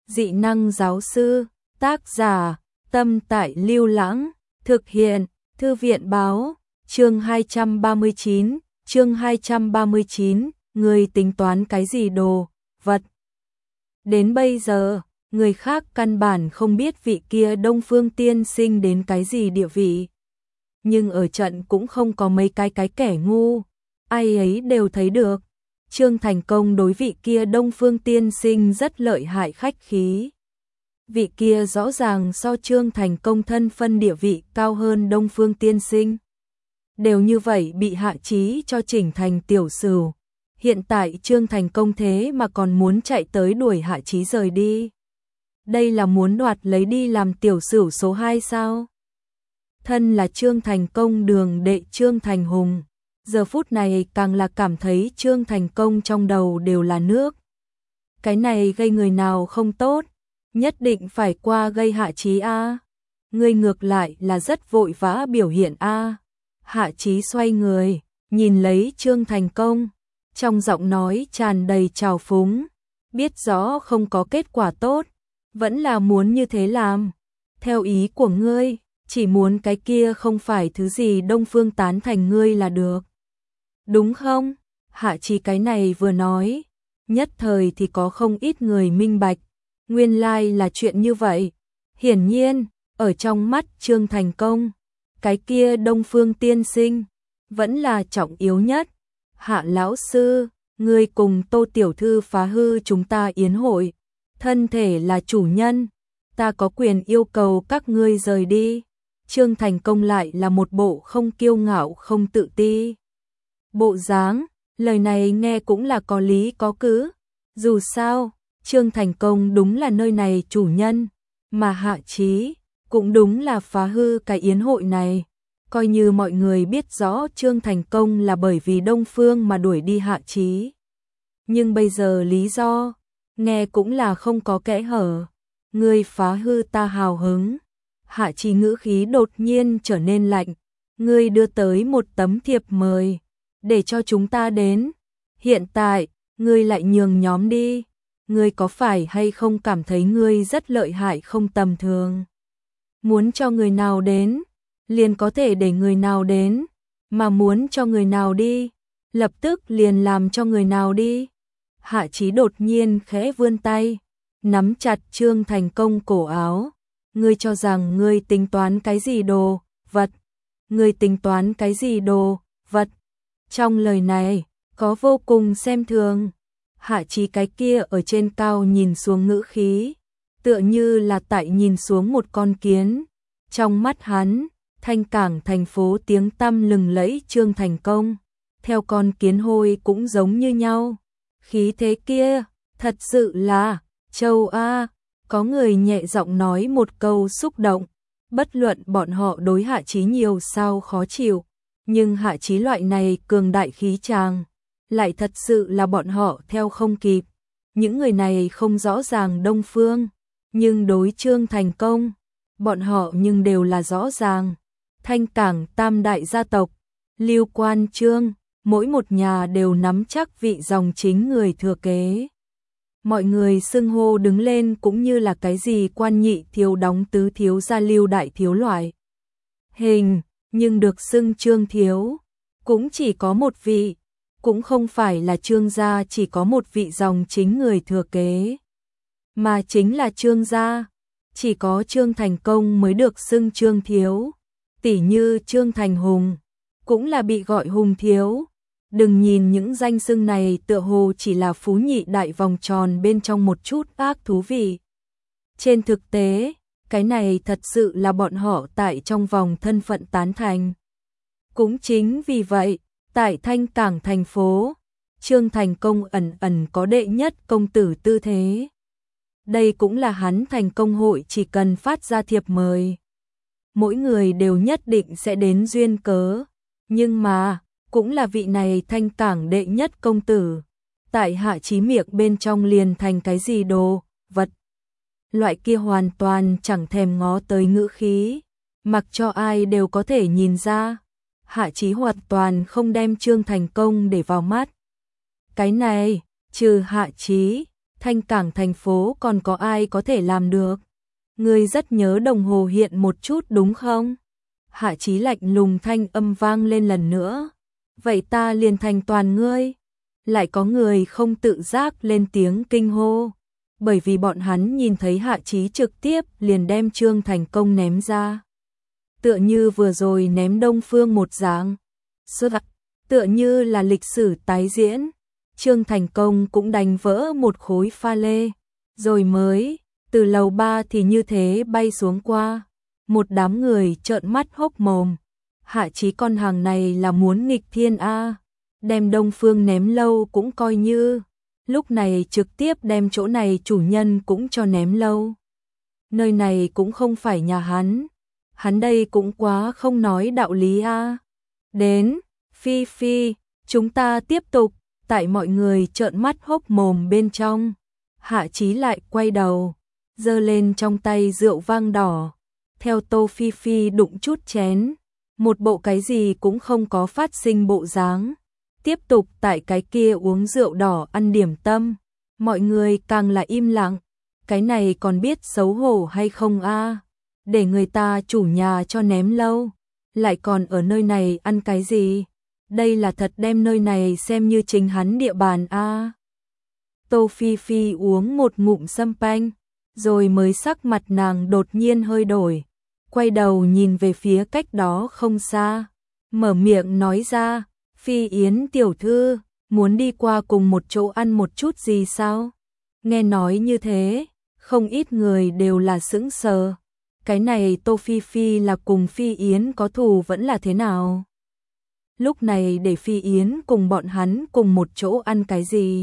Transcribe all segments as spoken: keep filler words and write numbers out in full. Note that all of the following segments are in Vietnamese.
Dị năng giáo sư, tác giả, Tâm Tại Lưu Lãng, thực hiện, Thư viện báo, chương hai trăm ba mươi chín, chương hai trăm ba mươi chín, người tính toán cái gì đồ, vật. Đến bây giờ, người khác căn bản không biết vị kia Đông Phương tiên sinh đến cái gì địa vị. Nhưng ở trận cũng không có mấy cái cái kẻ ngu, ai ấy đều thấy được. Trương Thành Công đối vị kia Đông Phương tiên sinh rất lợi hại khách khí. Vị kia rõ ràng so Trương Thành Công thân phân địa vị cao hơn Đông Phương tiên sinh. Đều như vậy bị hạ chí cho chỉnh thành tiểu sửu. Hiện tại Trương Thành Công thế mà còn muốn chạy tới đuổi hạ chí rời đi. Đây là muốn đoạt lấy đi làm tiểu sửu số hai sao? Thân là Trương Thành Công đường đệ Trương Thành Hùng. Giờ phút này càng là cảm thấy Trương Thành Công trong đầu đều là nước. Cái này gây người nào không tốt, nhất định phải qua gây hạ chí a. Ngươi ngược lại là rất vội vã biểu hiện a. Hạ chí xoay người, nhìn lấy Trương Thành Công, trong giọng nói tràn đầy trào phúng, biết rõ không có kết quả tốt, vẫn là muốn như thế làm. Theo ý của ngươi, chỉ muốn cái kia không phải thứ gì Đông Phương tán thành ngươi là được. Đúng không? Hạ chí cái này vừa nói, nhất thời thì có không ít người minh bạch, nguyên lai là chuyện như vậy. Hiển nhiên, ở trong mắt Trương Thành Công, cái kia Đông Phương tiên sinh vẫn là trọng yếu nhất. Hạ lão sư, ngươi cùng Tô tiểu thư phá hư chúng ta yến hội, thân thể là chủ nhân, ta có quyền yêu cầu các ngươi rời đi. Trương Thành Công lại là một bộ không kiêu ngạo không tự ti bộ dáng, lời này nghe cũng là có lý có cứ. Dù sao, Trương Thành Công đúng là nơi này chủ nhân, mà hạ chí cũng đúng là phá hư cái yến hội này. Coi như mọi người biết rõ Trương Thành Công là bởi vì Đông Phương mà đuổi đi hạ chí. Nhưng bây giờ lý do, nghe cũng là không có kẽ hở. Ngươi phá hư ta hào hứng. Hạ chí ngữ khí đột nhiên trở nên lạnh. Ngươi đưa tới một tấm thiệp mời, để cho chúng ta đến. Hiện tại, ngươi lại nhường nhóm đi. Ngươi có phải hay không cảm thấy ngươi rất lợi hại không tầm thường? Muốn cho người nào đến, liền có thể để người nào đến, mà muốn cho người nào đi, lập tức liền làm cho người nào đi. Hạ chí đột nhiên khẽ vươn tay, nắm chặt Trương Thành Công cổ áo. Ngươi cho rằng ngươi tính toán cái gì đồ, vật? Ngươi tính toán cái gì đồ, vật? Trong lời này, có vô cùng xem thường. Hạ chí cái kia ở trên cao nhìn xuống ngữ khí, tựa như là tại nhìn xuống một con kiến. Trong mắt hắn, Thanh Cảng thành phố tiếng tăm lừng lẫy Trương Thành Công, theo con kiến hôi cũng giống như nhau. Khí thế kia, thật sự là, châu A, có người nhẹ giọng nói một câu xúc động, bất luận bọn họ đối hạ chí nhiều sao khó chịu, nhưng hạ chí loại này cường đại khí tràng, lại thật sự là bọn họ theo không kịp. Những người này không rõ ràng Đông Phương, nhưng đối Trương Thành Công, bọn họ nhưng đều là rõ ràng. Thanh Cảng tam đại gia tộc, Lưu Quan Trương, mỗi một nhà đều nắm chắc vị dòng chính người thừa kế. Mọi người xưng hô đứng lên cũng như là cái gì quan nhị thiếu đóng tứ thiếu gia Lưu đại thiếu loại hình, nhưng được xưng Trương thiếu, cũng chỉ có một vị, cũng không phải là Trương gia chỉ có một vị dòng chính người thừa kế, mà chính là Trương gia, chỉ có Trương Thành Công mới được xưng Trương thiếu. Tỉ như Trương Thành Hùng, cũng là bị gọi Hùng thiếu. Đừng nhìn những danh xưng này tựa hồ chỉ là phú nhị đại vòng tròn bên trong một chút ác thú vị. Trên thực tế, cái này thật sự là bọn họ tại trong vòng thân phận tán thành. Cũng chính vì vậy, tại Thanh Cảng thành phố, Trương Thành Công ẩn ẩn có đệ nhất công tử tư thế. Đây cũng là hắn thành công hội chỉ cần phát ra thiệp mời, mỗi người đều nhất định sẽ đến duyên cớ. Nhưng mà, cũng là vị này Thanh Cảng đệ nhất công tử, tại hạ chí miệng bên trong liền thành cái gì đồ, vật. Loại kia hoàn toàn chẳng thèm ngó tới ngữ khí, mặc cho ai đều có thể nhìn ra. Hạ chí hoàn toàn không đem Trương Thành Công để vào mắt. Cái này, trừ hạ chí, Thanh Cảng thành phố còn có ai có thể làm được? Ngươi rất nhớ đồng hồ hiện một chút đúng không? Hạ Chí lạnh lùng thanh âm vang lên lần nữa. Vậy ta liền thành toàn ngươi. Lại có người không tự giác lên tiếng kinh hô. Bởi vì bọn hắn nhìn thấy Hạ Chí trực tiếp liền đem Trương Thành Công ném ra. Tựa như vừa rồi ném Đông Phương một dạng. Xuất tựa như là lịch sử tái diễn. Trương Thành Công cũng đánh vỡ một khối pha lê. Rồi mới, từ lầu ba thì như thế bay xuống qua. Một đám người trợn mắt hốc mồm. Hạ Chí con hàng này là muốn nghịch thiên a, đem Đông Phương ném lâu cũng coi như, lúc này trực tiếp đem chỗ này chủ nhân cũng cho ném lâu. Nơi này cũng không phải nhà hắn, hắn đây cũng quá không nói đạo lý a. Đến, Phi Phi, chúng ta tiếp tục, tại mọi người trợn mắt hốc mồm bên trong. Hạ Chí lại quay đầu, giơ lên trong tay rượu vang đỏ, theo Tô Phi Phi đụng chút chén. Một bộ cái gì cũng không có phát sinh bộ dáng. Tiếp tục tại cái kia uống rượu đỏ ăn điểm tâm. Mọi người càng là im lặng. Cái này còn biết xấu hổ hay không a? Để người ta chủ nhà cho ném lâu. Lại còn ở nơi này ăn cái gì? Đây là thật đem nơi này xem như chính hắn địa bàn a. Tô Phi Phi uống một ngụm sâm panh. Rồi mới sắc mặt nàng đột nhiên hơi đổi. Quay đầu nhìn về phía cách đó không xa, mở miệng nói ra, Phi Yến tiểu thư, muốn đi qua cùng một chỗ ăn một chút gì sao? Nghe nói như thế, không ít người đều là sững sờ. Cái này Tô Phi Phi là cùng Phi Yến có thù vẫn là thế nào? Lúc này để Phi Yến cùng bọn hắn cùng một chỗ ăn cái gì?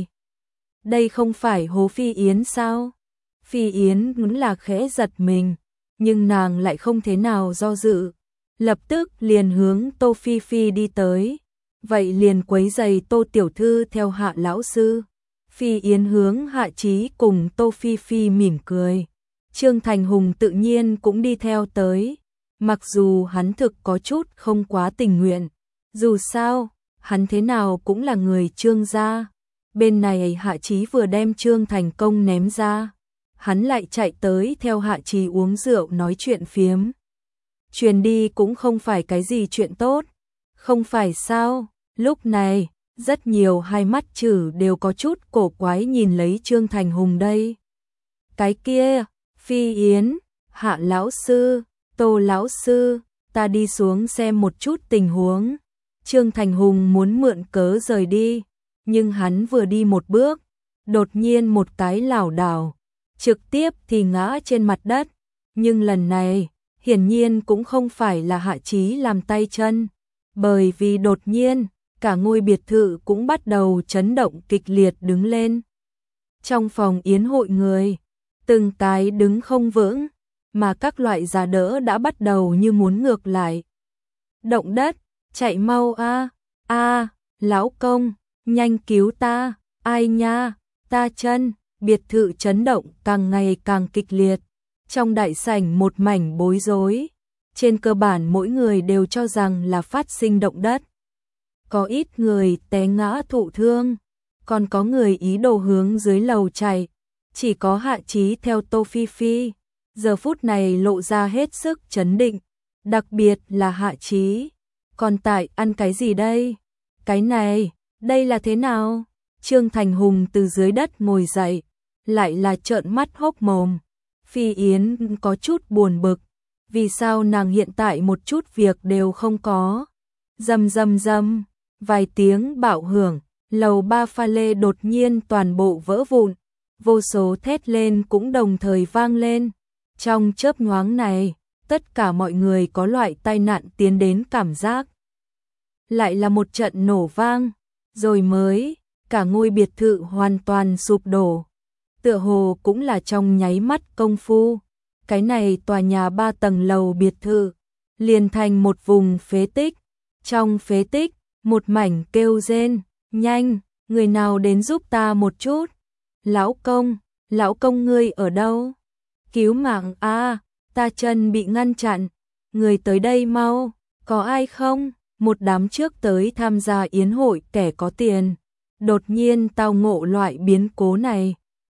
Đây không phải hố Phi Yến sao? Phi Yến vẫn là khẽ giật mình. Nhưng nàng lại không thế nào do dự, lập tức liền hướng Tô Phi Phi đi tới, vậy liền quấy giày Tô tiểu thư theo Hạ lão sư. Phi Yến hướng Hạ Chí cùng Tô Phi Phi mỉm cười. Trương Thành Hùng tự nhiên cũng đi theo tới, mặc dù hắn thực có chút không quá tình nguyện, dù sao, hắn thế nào cũng là người Trương gia. Bên này Hạ Chí vừa đem Trương Thành Công ném ra, hắn lại chạy tới theo Hạ Chí uống rượu nói chuyện phiếm. Truyền đi cũng không phải cái gì chuyện tốt, không phải sao? Lúc này, rất nhiều hai mắt chử đều có chút cổ quái nhìn lấy Trương Thành Hùng đây. Cái kia, Phi Yến, Hạ lão sư, Tô lão sư, ta đi xuống xem một chút tình huống. Trương Thành Hùng muốn mượn cớ rời đi, nhưng hắn vừa đi một bước, đột nhiên một cái lảo đảo, trực tiếp thì ngã trên mặt đất, nhưng lần này, hiển nhiên cũng không phải là Hạ Chí làm tay chân, bởi vì đột nhiên, cả ngôi biệt thự cũng bắt đầu chấn động kịch liệt đứng lên. Trong phòng yến hội người, từng cái đứng không vững, mà các loại giá đỡ đã bắt đầu như muốn ngược lại. Động đất, chạy mau a, a, lão công, nhanh cứu ta, ai nha, ta chân. Biệt thự chấn động càng ngày càng kịch liệt, trong đại sảnh một mảnh bối rối, trên cơ bản mỗi người đều cho rằng là phát sinh động đất. Có ít người té ngã thụ thương, còn có người ý đồ hướng dưới lầu chạy, chỉ có Hạ Chí theo Tô Phi Phi, giờ phút này lộ ra hết sức chấn định, đặc biệt là Hạ Chí. Còn tại ăn cái gì đây? Cái này, đây là thế nào? Trương Thành Hùng từ dưới đất ngồi dậy, lại là trợn mắt hốc mồm. Phi Yến có chút buồn bực, vì sao nàng hiện tại một chút việc đều không có. Rầm rầm rầm, vài tiếng bạo hưởng, lầu ba pha lê đột nhiên toàn bộ vỡ vụn, vô số thét lên cũng đồng thời vang lên. Trong chớp nhoáng này, tất cả mọi người có loại tai nạn tiến đến cảm giác. Lại là một trận nổ vang, rồi mới, cả ngôi biệt thự hoàn toàn sụp đổ. Tựa hồ cũng là trong nháy mắt công phu, cái này tòa nhà ba tầng lầu biệt thự, liền thành một vùng phế tích. Trong phế tích, một mảnh kêu rên, nhanh, người nào đến giúp ta một chút. Lão công, lão công ngươi ở đâu? Cứu mạng a, ta chân bị ngăn chặn, người tới đây mau, có ai không? Một đám trước tới tham gia yến hội kẻ có tiền, đột nhiên tao ngộ loại biến cố này,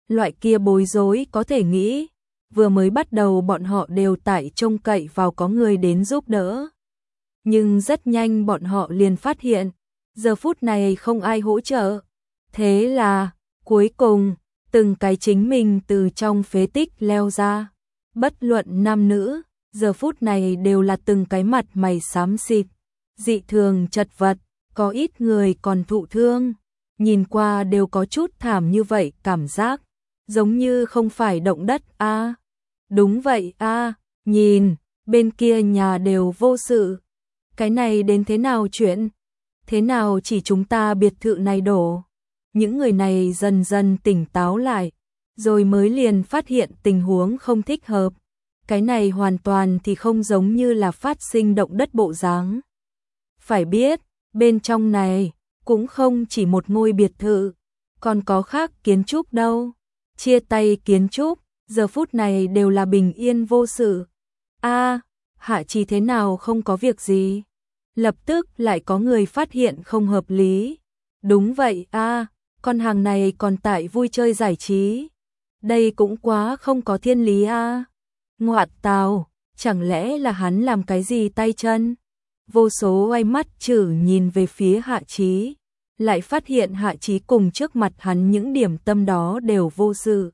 Loại kia bối rối có thể nghĩ, vừa mới bắt đầu bọn họ đều tại trông cậy vào có người đến giúp đỡ. Nhưng rất nhanh bọn họ liền phát hiện, giờ phút này không ai hỗ trợ. Thế là, cuối cùng, từng cái chính mình từ trong phế tích leo ra. Bất luận nam nữ, giờ phút này đều là từng cái mặt mày xám xịt, dị thường chật vật, có ít người còn thụ thương. Nhìn qua đều có chút thảm như vậy, cảm giác giống như không phải động đất a. À, đúng vậy a, à, nhìn, bên kia nhà đều vô sự. Cái này đến thế nào chuyện? Thế nào chỉ chúng ta biệt thự này đổ? Những người này dần dần tỉnh táo lại, rồi mới liền phát hiện tình huống không thích hợp. Cái này hoàn toàn thì không giống như là phát sinh động đất bộ dáng. Phải biết, bên trong này cũng không chỉ một ngôi biệt thự, còn có khác kiến trúc đâu. Chia tay kiến trúc, giờ phút này đều là bình yên vô sự. A, à, Hạ Trì thế nào không có việc gì? Lập tức lại có người phát hiện không hợp lý. Đúng vậy a, à, con hàng này còn tại vui chơi giải trí. Đây cũng quá không có thiên lý a. À. Ngoạn tào, chẳng lẽ là hắn làm cái gì tay chân? Vô số ánh mắt chử nhìn về phía Hạ Chí, lại phát hiện Hạ Chí cùng trước mặt hắn những điểm tâm đó đều vô sự.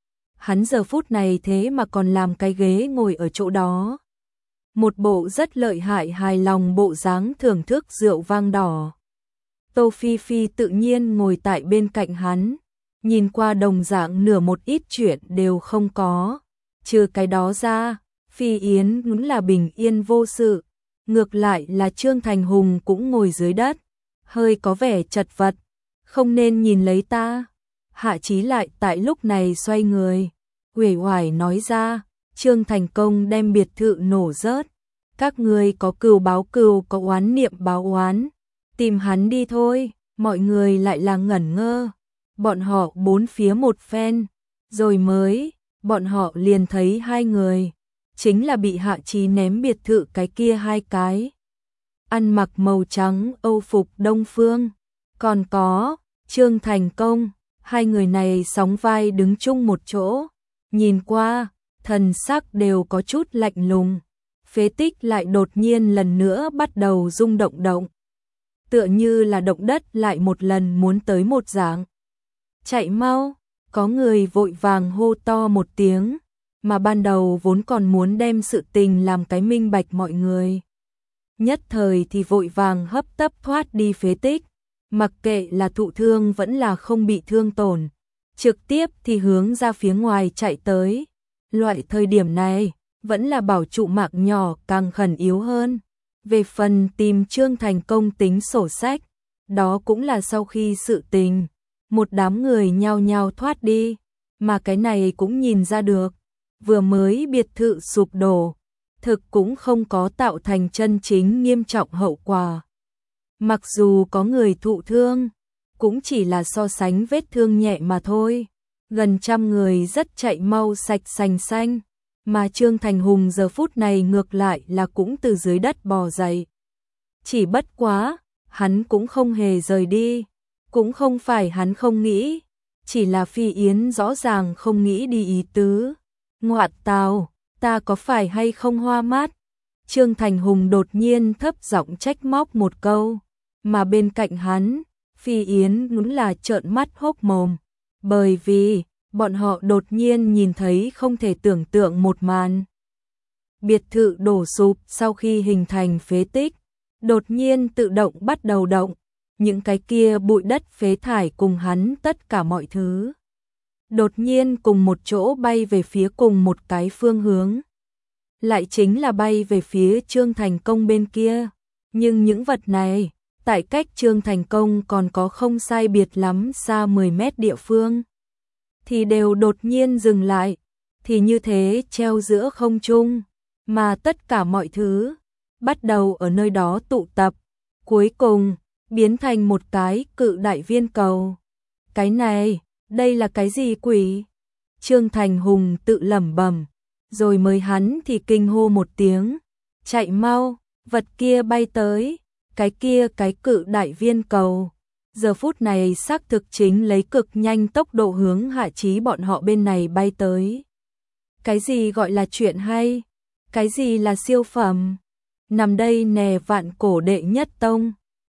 Hắn giờ phút này thế mà còn làm cái ghế ngồi ở chỗ đó. Một bộ rất lợi hại hài lòng bộ dáng thưởng thức rượu vang đỏ. Tô Phi Phi tự nhiên ngồi tại bên cạnh hắn, nhìn qua đồng dạng nửa một ít chuyện đều không có. Trừ cái đó ra, Phi Yến đúng là bình yên vô sự. Ngược lại là Trương Thành Hùng cũng ngồi dưới đất, hơi có vẻ chật vật. Không nên nhìn lấy ta. Hạ Chí lại tại lúc này xoay người, uể oải nói ra, Trương Thành Công đem biệt thự nổ rớt. Các người có cừu báo cừu, có oán niệm báo oán. Tìm hắn đi thôi. Mọi người lại là ngẩn ngơ. Bọn họ bốn phía một phen, rồi mới, bọn họ liền thấy hai người. Chính là bị Hạ Chí ném biệt thự cái kia hai cái. Ăn mặc màu trắng Âu phục Đông Phương. Còn có, Trương Thành Công. Hai người này sóng vai đứng chung một chỗ. Nhìn qua, thần sắc đều có chút lạnh lùng. Phế tích lại đột nhiên lần nữa bắt đầu rung động động. Tựa như là động đất lại một lần muốn tới một dạng. Chạy mau, có người vội vàng hô to một tiếng. Mà ban đầu vốn còn muốn đem sự tình làm cái minh bạch mọi người. Nhất thời thì vội vàng hấp tấp thoát đi phế tích. Mặc kệ là thụ thương vẫn là không bị thương tổn. Trực tiếp thì hướng ra phía ngoài chạy tới. Loại thời điểm này, vẫn là bảo trụ mạng nhỏ càng khẩn yếu hơn. Về phần tìm Trương Thành Công tính sổ sách, đó cũng là sau khi sự tình. Một đám người nhao nhao thoát đi, mà cái này cũng nhìn ra được. Vừa mới biệt thự sụp đổ, thực cũng không có tạo thành chân chính nghiêm trọng hậu quả. Mặc dù có người thụ thương, cũng chỉ là so sánh vết thương nhẹ mà thôi. Gần trăm người rất chạy mau sạch sành xanh, mà Trương Thành Hùng giờ phút này ngược lại là cũng từ dưới đất bò dậy. Chỉ bất quá, hắn cũng không hề rời đi, cũng không phải hắn không nghĩ, chỉ là Phi Yến rõ ràng không nghĩ đi ý tứ. Ngoạn tào, ta có phải hay không hoa mắt? Trương Thành Hùng đột nhiên thấp giọng trách móc một câu, mà bên cạnh hắn, Phi Yến đúng là trợn mắt hốc mồm, bởi vì bọn họ đột nhiên nhìn thấy không thể tưởng tượng một màn. Biệt thự đổ sụp sau khi hình thành phế tích, đột nhiên tự động bắt đầu động, những cái kia bụi đất phế thải cùng hắn tất cả mọi thứ. Đột nhiên cùng một chỗ bay về phía cùng một cái phương hướng. Lại chính là bay về phía Trương Thành Công bên kia. Nhưng những vật này, tại cách Trương Thành Công còn có không sai biệt lắm xa mười mét địa phương, thì đều đột nhiên dừng lại, thì như thế treo giữa không trung, mà tất cả mọi thứ bắt đầu ở nơi đó tụ tập, cuối cùng biến thành một cái cự đại viên cầu. Cái này, đây là cái gì quỷ? Trương Thành Hùng tự lẩm bẩm, rồi mới hắn thì kinh hô một tiếng, chạy mau, vật kia bay tới, cái kia cái cự đại viên cầu, giờ phút này xác thực chính lấy cực nhanh tốc độ hướng Hạ Chí bọn họ bên này bay tới. Cái gì gọi là chuyện hay? Cái gì là siêu phẩm? Nằm đây nè vạn cổ đệ nhất tông.